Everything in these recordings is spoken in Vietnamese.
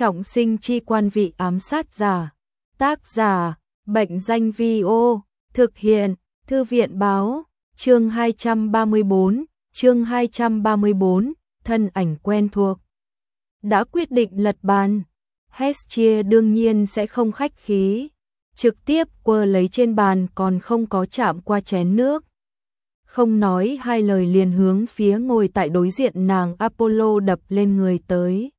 Trọng sinh chi quan vị ám sát giả. Tác giả, Bệnh danh Vi-ô, thực hiện, Thư viện báo, chương 234, thân ảnh quen thuộc. Đã quyết định lật bàn, Hestia đương nhiên sẽ không khách khí, trực tiếp quơ lấy trên bàn còn không có chạm qua chén nước. Không nói hai lời liền hướng phía ngồi tại đối diện nàng Apollo đập lên người tới.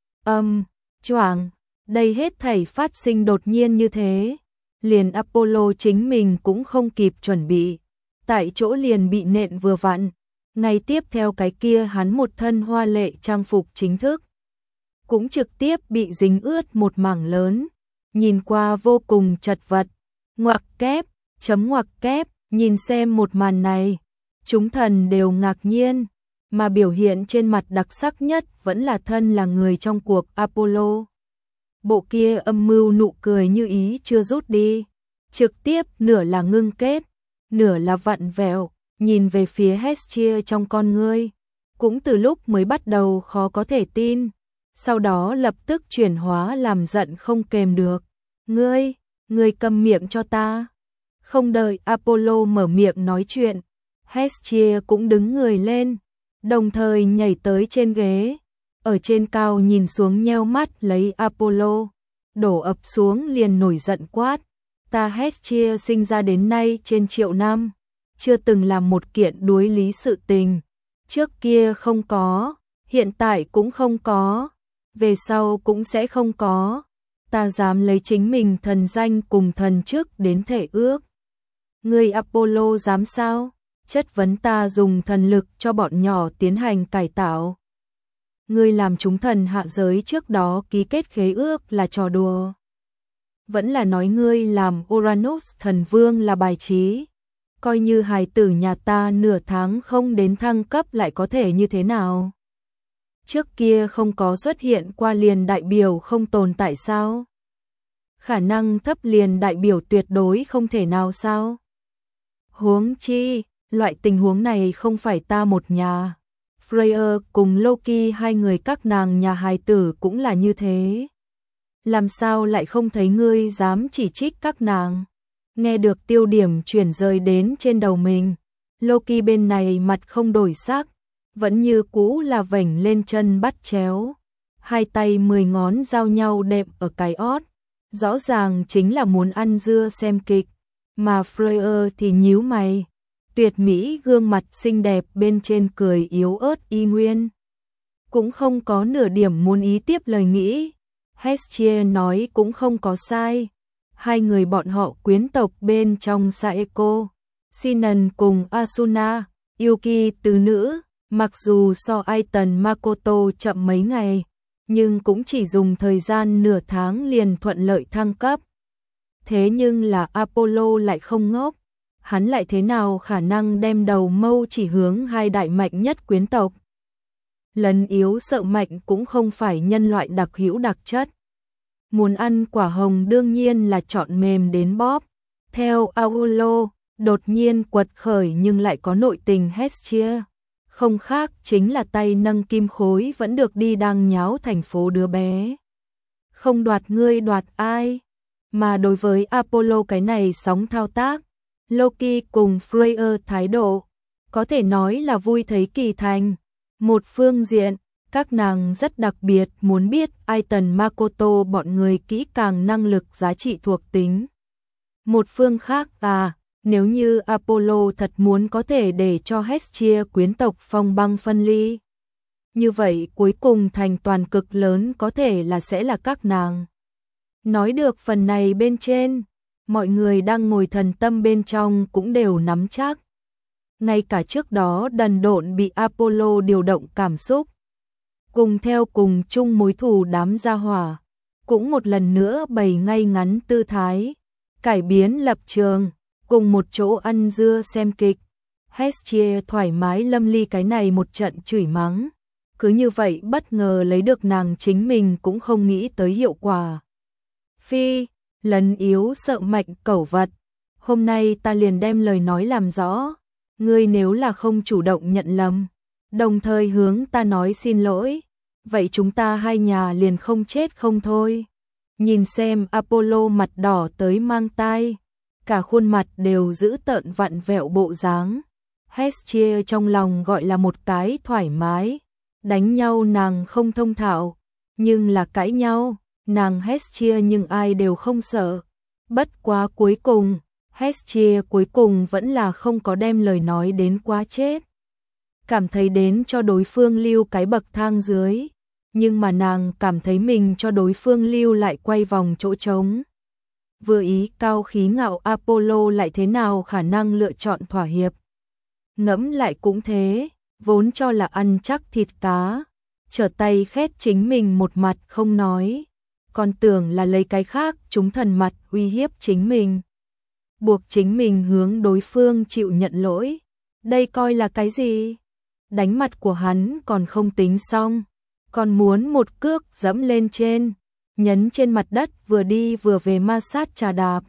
Choảng, đây hết thảy phát sinh đột nhiên như thế, liền Apollo chính mình cũng không kịp chuẩn bị, tại chỗ liền bị nện vừa vặn. Ngay tiếp theo cái kia hắn một thân hoa lệ trang phục chính thức, cũng trực tiếp bị dính ướt một mảng lớn, nhìn qua vô cùng chật vật. Ngoặc kép, ngoặc kép, nhìn xem một màn này, chúng thần đều ngạc nhiên, mà biểu hiện trên mặt đặc sắc nhất vẫn là thân là người trong cuộc Apollo. Bộ kia âm mưu nụ cười như ý chưa rút đi, trực tiếp nửa là ngưng kết, nửa là vặn vẹo, nhìn về phía Hestia trong con ngươi, cũng từ lúc mới bắt đầu khó có thể tin, sau đó lập tức chuyển hóa làm giận không kềm được. Ngươi câm miệng cho ta. Không đợi Apollo mở miệng nói chuyện, Hestia cũng đứng người lên, đồng thời nhảy tới trên ghế, ở trên cao nhìn xuống nheo mắt lấy Apollo, đổ ập xuống liền nổi giận quát. Ta Hestia sinh ra đến nay trên triệu năm, chưa từng làm một kiện đuối lý sự tình, trước kia không có, hiện tại cũng không có, về sau cũng sẽ không có. Ta dám lấy chính mình thần danh cùng thần chức đến thể ước. Ngươi Apollo dám sao? Chất vấn ta dùng thần lực cho bọn nhỏ tiến hành cải tạo. Ngươi làm chúng thần hạ giới trước đó ký kết khế ước là trò đùa. Vẫn là nói ngươi làm Uranus thần vương là bài trí. Coi như hài tử nhà ta nửa tháng không đến thăng cấp lại có thể như thế nào? Trước kia không có xuất hiện qua liền đại biểu không tồn tại sao? Khả năng thấp liền đại biểu tuyệt đối không thể nào sao? Huống chi, loại tình huống này không phải ta một nhà. Freyr cùng Loki hai người các nàng nhà hài tử cũng là như thế. Làm sao lại không thấy ngươi dám chỉ trích các nàng? Nghe được tiêu điểm chuyển rời đến trên đầu mình, Loki bên này mặt không đổi sắc, vẫn như cũ là vểnh lên chân bắt chéo, hai tay 10 ngón giao nhau đệm ở cái ót, rõ ràng chính là muốn ăn dưa xem kịch, mà Freyr thì nhíu mày, tuyệt mỹ gương mặt xinh đẹp bên trên cười yếu ớt y nguyên, cũng không có nửa điểm muốn ý tiếp lời nghĩ. Hestia nói cũng không có sai. Hai người bọn họ quyến tộc bên trong Saeko, Sinan cùng Asuna, Yuki tứ nữ, mặc dù so Aiton Makoto chậm mấy ngày, nhưng cũng chỉ dùng thời gian nửa tháng liền thuận lợi thăng cấp. Thế nhưng là Apollo lại không ngốc, hắn lại thế nào khả năng đem đầu mâu chỉ hướng hai đại mạnh nhất quyến tộc. Lấn yếu sợ mạnh cũng không phải nhân loại đặc hữu đặc chất. Muốn ăn quả hồng đương nhiên là chọn mềm đến bóp. Theo Apollo, đột nhiên quật khởi nhưng lại có nội tình Hestia. Không khác chính là tay nâng kim khối vẫn được đi đang nháo thành phố đứa bé. Không đoạt ngươi đoạt ai? Mà đối với Apollo cái này sóng thao tác, Loki cùng Freyr thái độ, có thể nói là vui thấy kỳ thành. Một phương diện, các nàng rất đặc biệt muốn biết Aiton Makoto bọn người kỹ càng năng lực giá trị thuộc tính. Một phương khác nếu như Apollo thật muốn có thể để cho Hestia quyến tộc phong băng phân ly, như vậy cuối cùng thành toàn cực lớn có thể là sẽ là các nàng. Nói được phần này bên trên, mọi người đang ngồi thần tâm bên trong cũng đều nắm chắc. Ngay cả trước đó đần độn bị Apollo điều động cảm xúc, cùng theo cùng chung mối thù đám gia hỏa, cũng một lần nữa bày ngay ngắn tư thái, cải biến lập trường, cùng một chỗ ăn dưa xem kịch. Hestia thoải mái lâm ly cái này một trận chửi mắng, cứ như vậy bất ngờ lấy được nàng chính mình cũng không nghĩ tới hiệu quả. Phi, lấn yếu sợ mạnh cẩu vật, hôm nay ta liền đem lời nói làm rõ, ngươi nếu là không chủ động nhận lầm, đồng thời hướng ta nói xin lỗi, vậy chúng ta hai nhà liền không chết không thôi. Nhìn xem Apollo mặt đỏ tới mang tai, cả khuôn mặt đều giữ tợn vặn vẹo bộ dáng. Hestia trong lòng gọi là một cái thoải mái, đánh nhau nàng không thông thạo, nhưng là cãi nhau, nàng Hestia nhưng ai đều không sợ. Bất quá cuối cùng, Hestia cuối cùng vẫn là không có đem lời nói đến quá chết. Cảm thấy đến cho đối phương lưu cái bậc thang dưới, nhưng mà nàng cảm thấy mình cho đối phương lưu lại quay vòng chỗ trống. Vừa ý cao khí ngạo Apollo lại thế nào khả năng lựa chọn thỏa hiệp. Ngẫm lại cũng thế, vốn cho là ăn chắc thịt cá, trở tay khét chính mình một mặt không nói, còn tưởng là lấy cái khác chúng thần mặt uy hiếp chính mình, buộc chính mình hướng đối phương chịu nhận lỗi. Đây coi là cái gì? Đánh mặt của hắn còn không tính xong, còn muốn một cước dẫm lên trên, nhấn trên mặt đất vừa đi vừa về ma sát trà đạp.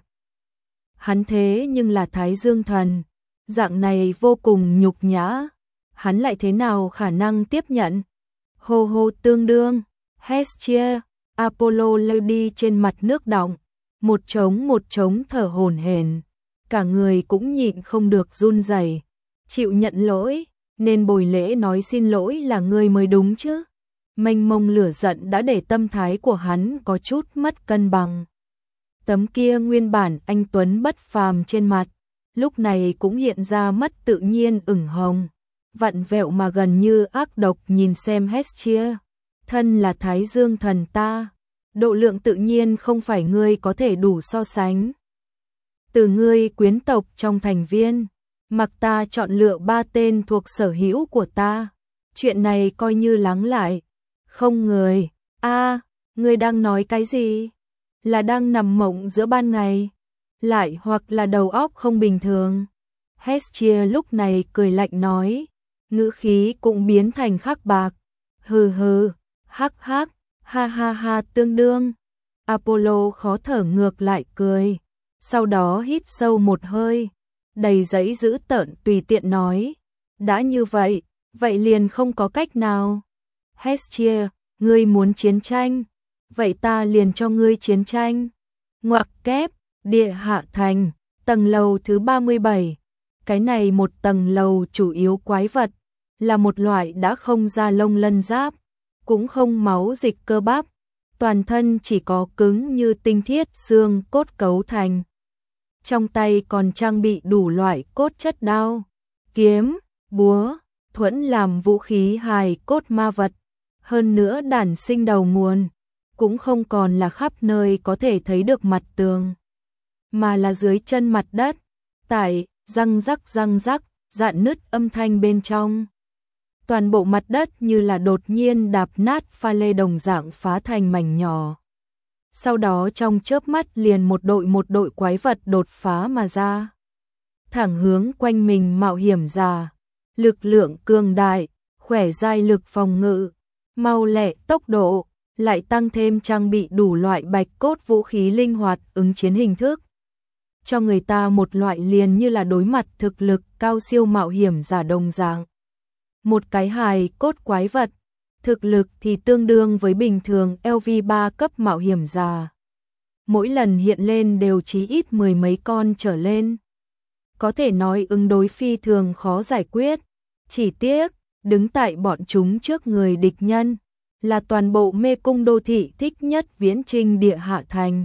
Hắn thế nhưng là Thái Dương thần, dạng này vô cùng nhục nhã, hắn lại thế nào khả năng tiếp nhận? Hô hô tương đương, Hestia, Apollo leo đi trên mặt nước đọng, một trống thở hổn hển, cả người cũng nhịn không được run rẩy, chịu nhận lỗi, nên bồi lễ nói xin lỗi là ngươi mới đúng chứ. Mênh mông lửa giận đã để tâm thái của hắn có chút mất cân bằng. Tấm kia nguyên bản anh tuấn bất phàm trên mặt, lúc này cũng hiện ra mất tự nhiên ửng hồng, vặn vẹo mà gần như ác độc nhìn xem Hestia. Thân là Thái Dương thần ta, độ lượng tự nhiên không phải ngươi có thể đủ so sánh. Từ ngươi quyến tộc trong thành viên, mặc ta chọn lựa 3 tên thuộc sở hữu của ta, chuyện này coi như lắng lại. Không người, ngươi đang nói cái gì? Là đang nằm mộng giữa ban ngày, lại hoặc là đầu óc không bình thường. Hestia lúc này cười lạnh nói, ngữ khí cũng biến thành khắc bạc. Hừ hừ, hắc hắc, ha ha ha tương đương. Apollo khó thở ngược lại cười, sau đó hít sâu một hơi, đầy giấy dữ tợn tùy tiện nói, đã như vậy, vậy liền không có cách nào. Hestia, ngươi muốn chiến tranh, vậy ta liền cho ngươi chiến tranh. Ngoặc kép, địa hạ thành, tầng lầu thứ 37. Cái này một tầng lầu chủ yếu quái vật, là một loại đã không da lông lân giáp, cũng không máu dịch cơ bắp, toàn thân chỉ có cứng như tinh thiết xương cốt cấu thành. Trong tay còn trang bị đủ loại cốt chất đao, kiếm, búa, thuẫn làm vũ khí hài cốt ma vật. Hơn nữa đản sinh đầu nguồn, cũng không còn là khắp nơi có thể thấy được mặt tường, mà là dưới chân mặt đất, tại răng rắc, rạn nứt âm thanh bên trong. Toàn bộ mặt đất như là đột nhiên đạp nát pha lê đồng dạng phá thành mảnh nhỏ. Sau đó trong chớp mắt liền một đội quái vật đột phá mà ra, thẳng hướng quanh mình mạo hiểm giả, lực lượng cường đại, khỏe dai lực phòng ngự, mau lẹ tốc độ, lại tăng thêm trang bị đủ loại bạch cốt vũ khí linh hoạt ứng chiến hình thức. Cho người ta một loại liền như là đối mặt thực lực cao siêu mạo hiểm giả đồng dạng. Một cái hài cốt quái vật, thực lực thì tương đương với bình thường LV3 cấp mạo hiểm giả. Mỗi lần hiện lên đều chí ít 10 mấy con trở lên. Có thể nói ứng đối phi thường khó giải quyết, chỉ tiếc đứng tại bọn chúng trước người địch nhân, là toàn bộ mê cung đô thị thích nhất viễn trinh địa hạ thành.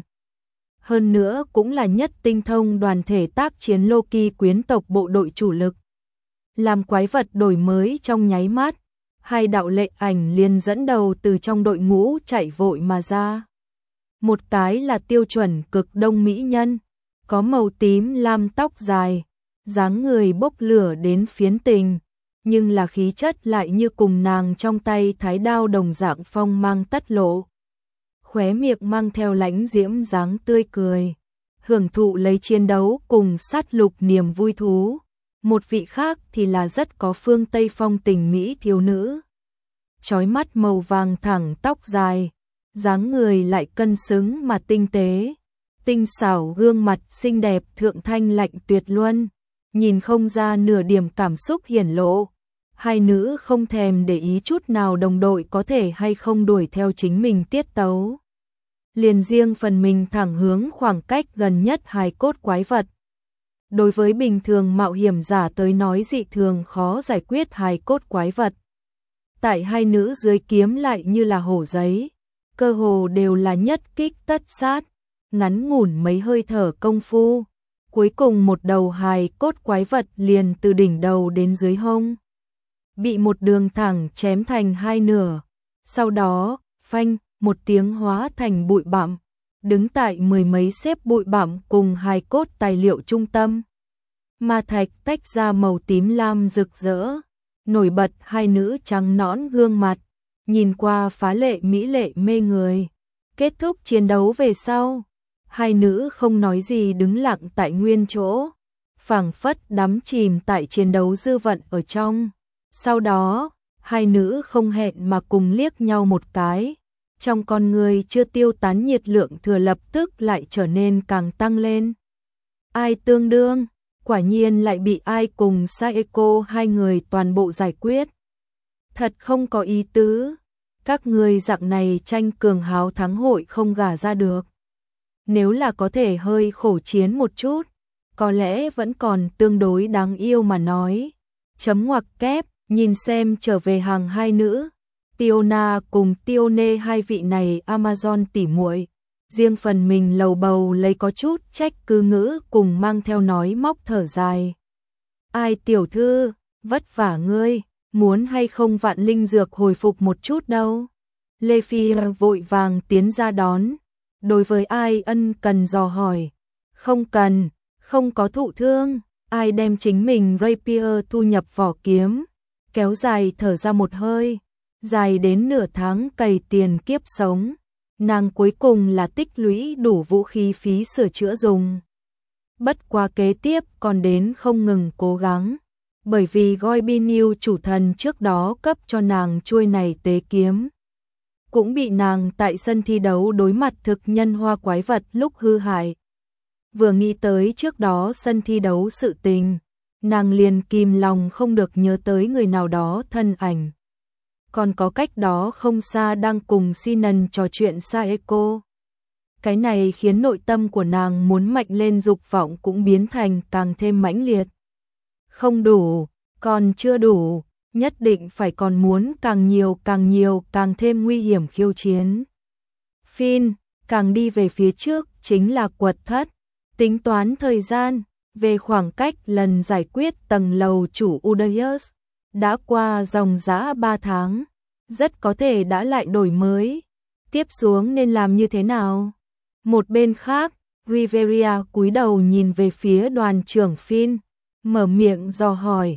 Hơn nữa cũng là nhất tinh thông đoàn thể tác chiến Loki quyến tộc bộ đội chủ lực. Làm quái vật đổi mới trong nháy mắt, hai đạo lệ ảnh liền dẫn đầu từ trong đội ngũ chạy vội mà ra. Một cái là tiêu chuẩn cực đông mỹ nhân, có màu tím lam tóc dài, dáng người bốc lửa đến phiến tình, nhưng là khí chất lại như cùng nàng trong tay thái đao đồng dạng phong mang tất lộ. Khóe miệng mang theo lãnh diễm dáng tươi cười, hưởng thụ lấy chiến đấu cùng sát lục niềm vui thú. Một vị khác thì là rất có phương Tây phong tình mỹ thiếu nữ. Chói mắt màu vàng thẳng tóc dài, dáng người lại cân xứng mà tinh tế, tinh xảo gương mặt xinh đẹp thượng thanh lạnh tuyệt luân, nhìn không ra nửa điểm cảm xúc hiển lộ. Hai nữ không thèm để ý chút nào đồng đội có thể hay không đuổi theo chính mình tiết tấu. Liền riêng phần mình thẳng hướng khoảng cách gần nhất hài cốt quái vật. Đối với bình thường mạo hiểm giả tới nói dị thường khó giải quyết hài cốt quái vật. Tại hai nữ dưới kiếm lại như là hổ giấy, cơ hồ đều là nhất kích tất sát, ngắn ngủn mấy hơi thở công phu. Cuối cùng một đầu hài cốt quái vật liền từ đỉnh đầu đến dưới hông. Bị một đường thẳng chém thành hai nửa. Sau đó, phanh, một tiếng hóa thành bụi bặm. Đứng tại mười mấy xếp bụi bặm cùng hài cốt tài liệu trung tâm. Ma thạch tách ra màu tím lam rực rỡ. Nổi bật hai nữ trắng nõn gương mặt. Nhìn qua phá lệ mỹ lệ mê người. Kết thúc chiến đấu về sau. Hai nữ không nói gì đứng lặng tại nguyên chỗ. Phảng phất đắm chìm tại chiến đấu dư vận ở trong. Sau đó, hai nữ không hẹn mà cùng liếc nhau một cái. Trong con người chưa tiêu tán nhiệt lượng thừa lập tức lại trở nên càng tăng lên. Ai tương đương, quả nhiên lại bị ai cùng Saeko hai người toàn bộ giải quyết. Thật không có ý tứ, các người dạng này tranh cường háo thắng hội không gả ra được. Nếu là có thể hơi khổ chiến một chút, có lẽ vẫn còn tương đối đáng yêu mà nói. Chấm ngoặc kép, nhìn xem trở về hàng hai nữ. Tiona cùng Tione hai vị này Amazon tỉ muội, riêng phần mình lầu bầu lấy có chút trách cứ ngữ cùng mang theo nói móc thở dài. Ai tiểu thư, vất vả ngươi, muốn hay không vạn linh dược hồi phục một chút đâu. Lê Phi vội vàng tiến ra đón, đối với ai ân cần dò hỏi. Không cần, không có thụ thương, ai đem chính mình rapier thu nhập vỏ kiếm, kéo dài thở ra một hơi. Dài đến nửa tháng cày tiền kiếp sống, nàng cuối cùng là tích lũy đủ vũ khí phí sửa chữa dùng. Bất quá kế tiếp còn đến không ngừng cố gắng, bởi vì Goibiniu chủ thần trước đó cấp cho nàng chuôi này tế kiếm. Cũng bị nàng tại sân thi đấu đối mặt thực nhân hoa quái vật lúc hư hại. Vừa nghĩ tới trước đó sân thi đấu sự tình, nàng liền kìm lòng không được nhớ tới người nào đó thân ảnh. Còn có cách đó không xa đang cùng Sinan trò chuyện Saeko. Cái này khiến nội tâm của nàng muốn mạnh lên dục vọng cũng biến thành càng thêm mãnh liệt. Không đủ, còn chưa đủ, nhất định phải còn muốn càng nhiều, càng thêm nguy hiểm khiêu chiến. Phin, càng đi về phía trước chính là quật thất, tính toán thời gian, về khoảng cách lần giải quyết tầng lầu chủ Udaius. Đã qua dòng dã 3 tháng, rất có thể đã lại đổi mới. Tiếp xuống nên làm như thế nào? Một bên khác, Riveria cúi đầu nhìn về phía đoàn trưởng Phin, mở miệng dò hỏi,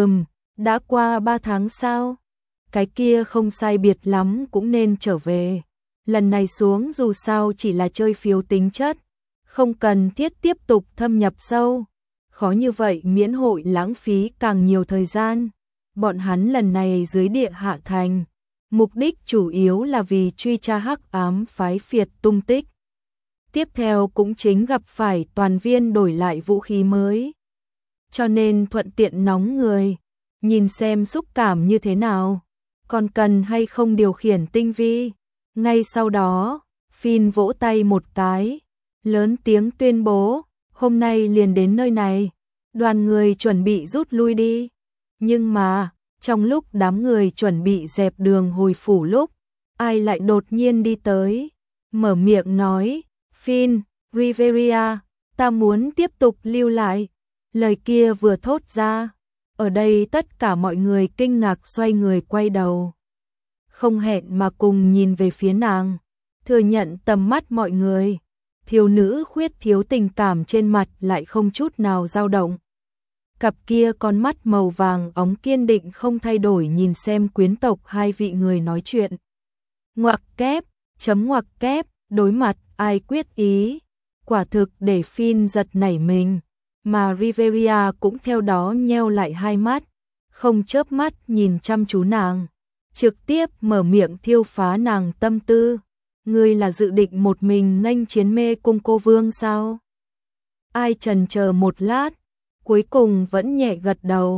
đã qua 3 tháng sao? Cái kia không sai biệt lắm cũng nên trở về. Lần này xuống dù sao chỉ là chơi phiếu tính chất, không cần thiết tiếp tục thâm nhập sâu. Khó như vậy miễn hội lãng phí càng nhiều thời gian. Bọn hắn lần này dưới địa hạ thành, mục đích chủ yếu là vì truy tra hắc ám phái phiệt tung tích. Tiếp theo cũng chính gặp phải toàn viên đổi lại vũ khí mới. Cho nên thuận tiện nóng người, nhìn xem xúc cảm như thế nào, còn cần hay không điều khiển tinh vi. Ngay sau đó, Phin vỗ tay một cái, lớn tiếng tuyên bố, hôm nay liền đến nơi này, đoàn người chuẩn bị rút lui đi. Nhưng mà, trong lúc đám người chuẩn bị dẹp đường hồi phủ lúc, ai lại đột nhiên đi tới, mở miệng nói, Phin, Riveria, ta muốn tiếp tục lưu lại. Lời kia vừa thốt ra, ở đây tất cả mọi người kinh ngạc xoay người quay đầu. Không hẹn mà cùng nhìn về phía nàng, thừa nhận tầm mắt mọi người. Thiếu nữ khuyết thiếu tình cảm trên mặt lại không chút nào dao động. Cặp kia con mắt màu vàng óng kiên định không thay đổi nhìn xem quyến tộc hai vị người nói chuyện. Ngoặc kép, chấm ngoặc kép, đối mặt ai quyết ý. Quả thực để Phin giật nảy mình, mà Riveria cũng theo đó nheo lại hai mắt, không chớp mắt nhìn chăm chú nàng, trực tiếp mở miệng thiêu phá nàng tâm tư. Ngươi là dự định một mình nghênh chiến mê cung cô vương sao? Ai chần chờ một lát, cuối cùng vẫn nhẹ gật đầu,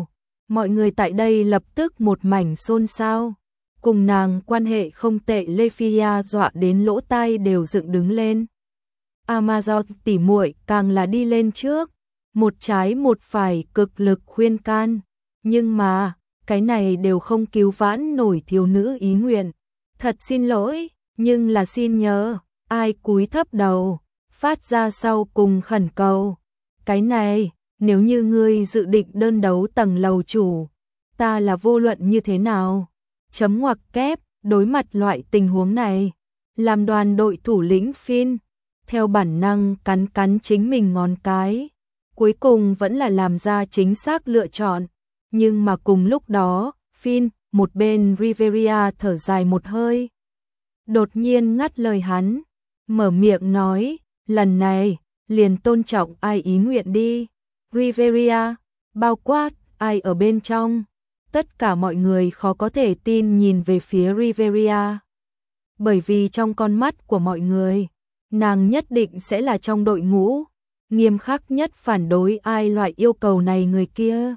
Mọi người tại đây lập tức một mảnh xôn xao. Cùng nàng quan hệ không tệ Lefia dọa đến lỗ tai đều dựng đứng lên. Amazon tỉ muội càng là đi lên trước, một trái một phải cực lực khuyên can, nhưng mà cái này đều không cứu vãn nổi thiếu nữ ý nguyện. Thật xin lỗi, nhưng là xin nhớ, ai cúi thấp đầu, phát ra sau cùng khẩn cầu. Cái này, nếu như ngươi dự định đơn đấu tầng lầu chủ, ta là vô luận như thế nào? Chấm ngoặc kép, đối mặt loại tình huống này, làm đoàn đội thủ lĩnh Finn, theo bản năng cắn cắn chính mình ngón cái. Cuối cùng vẫn là làm ra chính xác lựa chọn, nhưng mà cùng lúc đó, Finn, một bên Riveria thở dài một hơi. Đột nhiên ngắt lời hắn, mở miệng nói, lần này, liền tôn trọng ai ý nguyện đi. Riveria, bao quát, ai ở bên trong. Tất cả mọi người khó có thể tin nhìn về phía Riveria. Bởi vì trong con mắt của mọi người, nàng nhất định sẽ là trong đội ngũ, nghiêm khắc nhất phản đối ai loại yêu cầu này người kia.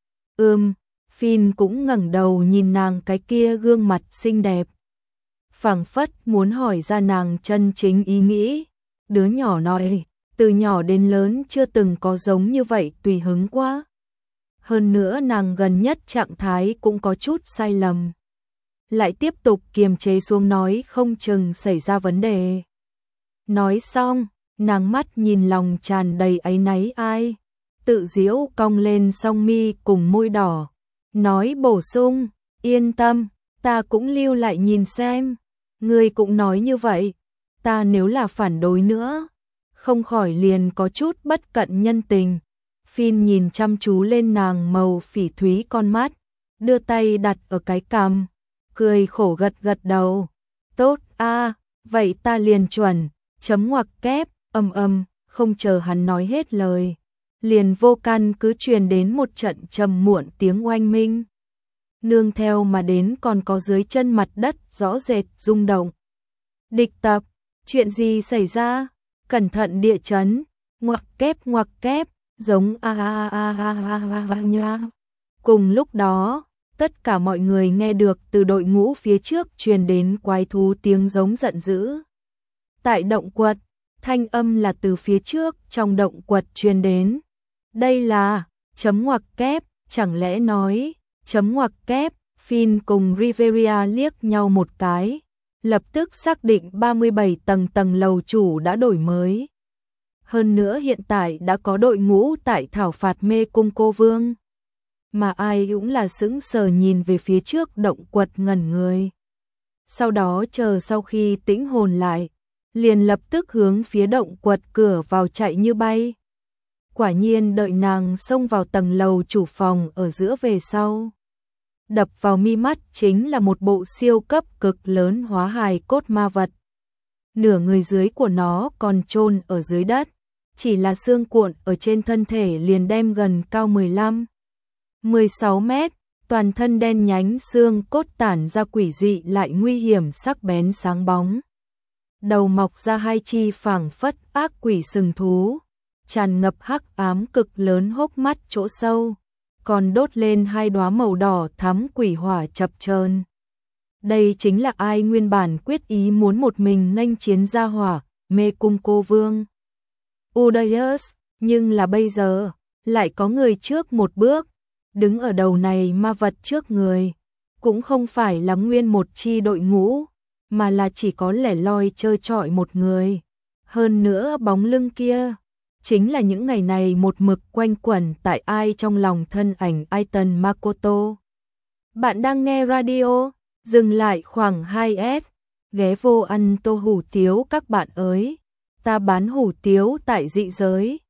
Finn cũng ngẩng đầu nhìn nàng cái kia gương mặt xinh đẹp. Phảng phất muốn hỏi ra nàng chân chính ý nghĩ. Đứa nhỏ nói, từ nhỏ đến lớn chưa từng có giống như vậy tùy hứng quá. Hơn nữa nàng gần nhất trạng thái cũng có chút sai lầm. Lại tiếp tục kiềm chế xuống nói không chừng xảy ra vấn đề. Nói xong, nàng mắt nhìn lòng tràn đầy áy náy ai. Tự giễu cong lên song mi cùng môi đỏ. Nói bổ sung, yên tâm, ta cũng lưu lại nhìn xem. Ngươi cũng nói như vậy, ta nếu là phản đối nữa, không khỏi liền có chút bất cận nhân tình. Finn nhìn chăm chú lên nàng màu phỉ thúy con mắt, đưa tay đặt ở cái cằm, cười khổ gật gật đầu. Tốt a, vậy ta liền chuẩn, chấm ngoặc kép, không chờ hắn nói hết lời. Liền vô căn cứ truyền đến một trận trầm muộn tiếng oanh minh. Nương theo mà đến còn có dưới chân mặt đất rõ rệt rung động. Địch tập, chuyện gì xảy ra? Cẩn thận địa chấn, ngoặc kép, giống nha. Cùng lúc đó, tất cả mọi người nghe được từ đội ngũ phía trước truyền đến quái thú tiếng giống giận dữ. Tại động quật, thanh âm là từ phía trước trong động quật truyền đến. Đây là, chấm ngoặc kép, chẳng lẽ nói, chấm ngoặc kép, Finn cùng Riveria liếc nhau một cái, lập tức xác định 37 tầng lầu chủ đã đổi mới. Hơn nữa hiện tại đã có đội ngũ tại thảo phạt mê cung cô vương. Mà ai cũng là sững sờ nhìn về phía trước động quật ngẩn người. Sau đó chờ sau khi tĩnh hồn lại, liền lập tức hướng phía động quật cửa vào chạy như bay. Quả nhiên đợi nàng xông vào tầng lầu chủ phòng ở giữa về sau. Đập vào mi mắt chính là một bộ siêu cấp cực lớn hóa hài cốt ma vật. Nửa người dưới của nó còn chôn ở dưới đất, chỉ là xương cuộn ở trên thân thể liền đem gần cao 15-16 mét, toàn thân đen nhánh xương cốt tản ra quỷ dị lại nguy hiểm sắc bén sáng bóng. Đầu mọc ra hai chi phảng phất ác quỷ sừng thú, tràn ngập hắc ám cực lớn hốc mắt chỗ sâu, còn đốt lên hai đóa màu đỏ thắm quỷ hỏa chập chờn. Đây chính là ai nguyên bản quyết ý muốn một mình nghênh chiến gia hỏa, mê cung cô vương. Udaius, nhưng là bây giờ, lại có người trước một bước, đứng ở đầu này ma vật trước người, cũng không phải là nguyên một chi đội ngũ, mà là chỉ có lẻ loi chơi trọi một người. Hơn nữa bóng lưng kia, chính là những ngày này một mực quanh quẩn tại ai trong lòng thân ảnh Aiton Makoto. Bạn đang nghe radio, dừng lại khoảng 2S, ghé vô ăn tô hủ tiếu các bạn ơi. Ta bán hủ tiếu tại dị giới,